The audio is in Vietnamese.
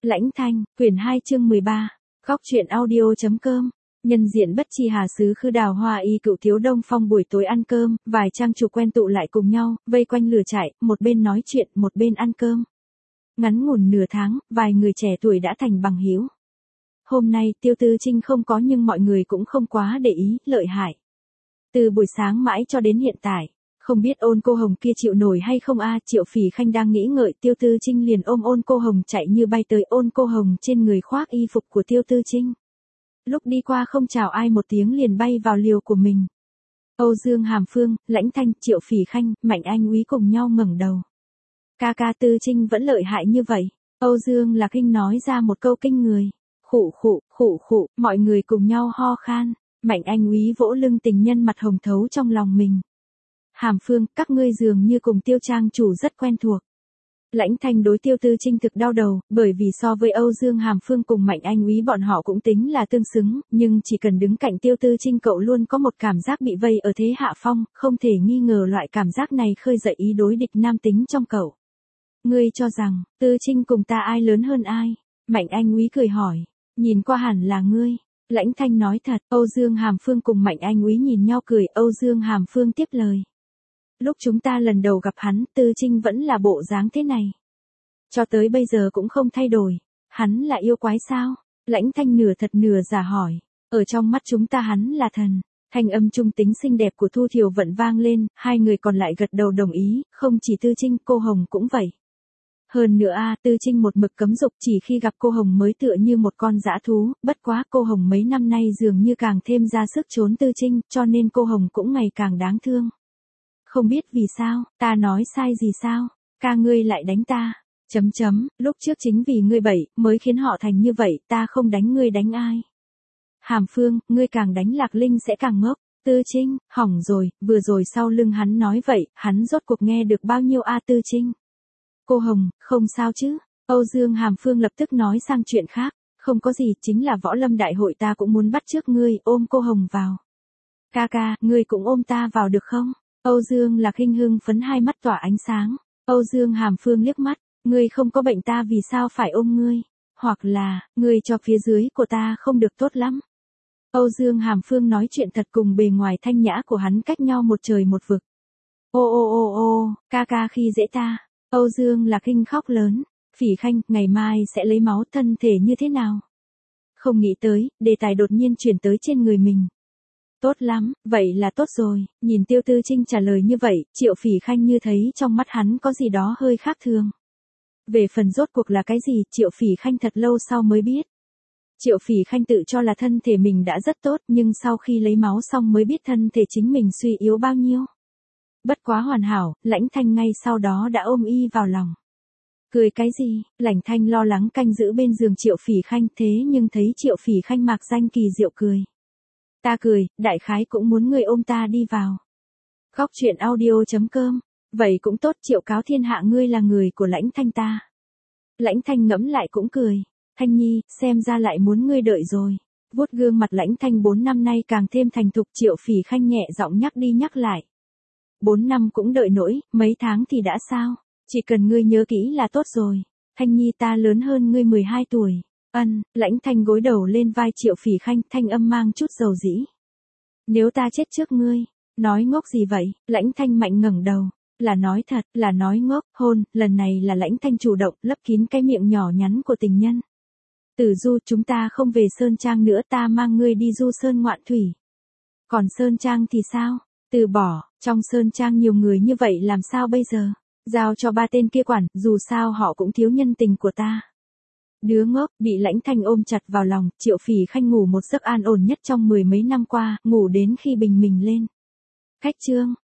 Lãnh Thanh, quyển 2 chương 13. Góc truyện audio.com. Nhân diện bất chi hà xứ khư đào hoa y cựu thiếu đông phong buổi tối ăn cơm, vài trang chủ quen tụ lại cùng nhau, vây quanh lửa trại, một bên nói chuyện, một bên ăn cơm. Ngắn ngủn nửa tháng, vài người trẻ tuổi đã thành bằng hữu. Hôm nay Tiêu Tư Trinh không có nhưng mọi người cũng không quá để ý, lợi hại. Từ buổi sáng mãi cho đến hiện tại. Không biết Ôn Cô Hồng kia chịu nổi hay không a. Triệu Phỉ Khanh đang nghĩ ngợi, Tiêu Tư Trinh liền ôm Ôn Cô Hồng chạy như bay tới. Ôn Cô Hồng trên người khoác y phục của Tiêu Tư Trinh. Lúc đi qua không chào ai một tiếng liền bay vào liều của mình. Âu Dương Hàm Phương, Lãnh Thanh, Triệu Phỉ Khanh, Mạnh Anh Úy cùng nhau ngẩng đầu. Ca ca Tư Trinh vẫn lợi hại như vậy. Âu Dương Lạc Hinh nói ra một câu kinh người. Khụ khụ, mọi người cùng nhau ho khan. Mạnh Anh Úy vỗ lưng tình nhân mặt hồng thấu trong lòng mình. Hàm Phương, các ngươi dường như cùng Tiêu trang chủ rất quen thuộc. Lãnh Thanh đối Tiêu Tư Trinh thực đau đầu, bởi vì so với Âu Dương Hàm Phương cùng Mạnh Anh Úy bọn họ cũng tính là tương xứng, nhưng chỉ cần đứng cạnh Tiêu Tư Trinh cậu luôn có một cảm giác bị vây ở thế hạ phong, không thể nghi ngờ loại cảm giác này khơi dậy ý đối địch nam tính trong cậu. Ngươi cho rằng, Tư Trinh cùng ta ai lớn hơn ai? Mạnh Anh Úy cười hỏi, nhìn qua hẳn là ngươi. Lãnh Thanh nói thật, Âu Dương Hàm Phương cùng Mạnh Anh Úy nhìn nhau cười, Âu Dương Hàm Phương tiếp lời. Lúc chúng ta lần đầu gặp hắn, Tư Trinh vẫn là bộ dáng thế này. Cho tới bây giờ cũng không thay đổi. Hắn là yêu quái sao? Lãnh Thanh nửa thật nửa giả hỏi. Ở trong mắt chúng ta hắn là thần. Thanh âm trung tính xinh đẹp của Thu Thiều Vận vang lên, hai người còn lại gật đầu đồng ý, không chỉ Tư Trinh, cô Hồng cũng vậy. Hơn nữa Tư Trinh một mực cấm dục, chỉ khi gặp cô Hồng mới tựa như một con dã thú, bất quá cô Hồng mấy năm nay dường như càng thêm ra sức trốn Tư Trinh, cho nên cô Hồng cũng ngày càng đáng thương. Không biết vì sao, ta nói sai gì sao, ca ngươi lại đánh ta, lúc trước chính vì ngươi bậy, mới khiến họ thành như vậy, ta không đánh ngươi đánh ai. Hàm Phương, ngươi càng đánh Lạc Linh sẽ càng ngốc. Tư Trinh, hỏng rồi, vừa rồi sau lưng hắn nói vậy, hắn rốt cuộc nghe được bao nhiêu Tư Trinh. Cô Hồng, không sao chứ, Âu Dương Hàm Phương lập tức nói sang chuyện khác, không có gì, chính là võ lâm đại hội ta cũng muốn bắt trước ngươi, ôm cô Hồng vào. Ca ca, ngươi cũng ôm ta vào được không? Âu Dương Lạc Hinh hưng phấn hai mắt tỏa ánh sáng. Âu Dương Hàm Phương liếc mắt, ngươi không có bệnh ta vì sao phải ôm ngươi? Hoặc là, ngươi cho phía dưới của ta không được tốt lắm. Âu Dương Hàm Phương nói chuyện thật cùng bề ngoài thanh nhã của hắn cách nhau một trời một vực. Ô, ca ca khi dễ ta. Âu Dương Lạc Hinh khóc lớn. Phỉ Khanh, ngày mai sẽ lấy máu, thân thể như thế nào? Không nghĩ tới, đề tài đột nhiên chuyển tới trên người mình. Tốt lắm, vậy là tốt rồi. Nhìn Tiêu Tư Trinh trả lời như vậy, Triệu Phỉ Khanh như thấy trong mắt hắn có gì đó hơi khác thường. Về phần rốt cuộc là cái gì, Triệu Phỉ Khanh thật lâu sau mới biết. Triệu Phỉ Khanh tự cho là thân thể mình đã rất tốt, nhưng sau khi lấy máu xong mới biết thân thể chính mình suy yếu bao nhiêu. Bất quá hoàn hảo, Lãnh Thanh ngay sau đó đã ôm y vào lòng. Cười cái gì? Lãnh Thanh lo lắng canh giữ bên giường Triệu Phỉ Khanh, thế nhưng thấy Triệu Phỉ Khanh mạc danh kỳ diệu cười. Ta cười, đại khái cũng muốn người ôm ta đi vào. Góc truyện audio.com. Vậy cũng tốt, Triệu cáo thiên hạ ngươi là người của Lãnh Thanh ta. Lãnh Thanh ngẫm lại cũng cười. Thanh Nhi, xem ra lại muốn ngươi đợi rồi. Vuốt gương mặt Lãnh Thanh 4 năm nay càng thêm thành thục, Triệu Phỉ Khanh nhẹ giọng nhắc đi nhắc lại. 4 năm cũng đợi nổi, mấy tháng thì đã sao? Chỉ cần ngươi nhớ kỹ là tốt rồi. Thanh Nhi ta lớn hơn ngươi 12 tuổi. Lãnh Thanh gối đầu lên vai Triệu Phỉ Khanh, thanh âm mang chút dầu dĩ. Nếu ta chết trước ngươi, nói ngốc gì vậy? Lãnh Thanh mạnh ngẩng đầu, là nói thật, là nói ngốc, lần này là Lãnh Thanh chủ động, lấp kín cái miệng nhỏ nhắn của tình nhân. Tử Du, chúng ta không về Sơn Trang nữa, ta mang ngươi đi du sơn ngoạn thủy. Còn Sơn Trang thì sao? Từ bỏ, trong Sơn Trang nhiều người như vậy làm sao bây giờ? Giao cho ba tên kia quản, dù sao họ cũng thiếu nhân tình của ta. Đứa ngốc, bị Lãnh Thanh ôm chặt vào lòng, Triệu Phỉ Khanh ngủ một giấc an ổn nhất trong 10 mấy năm qua, ngủ đến khi bình mình lên. Khách trương,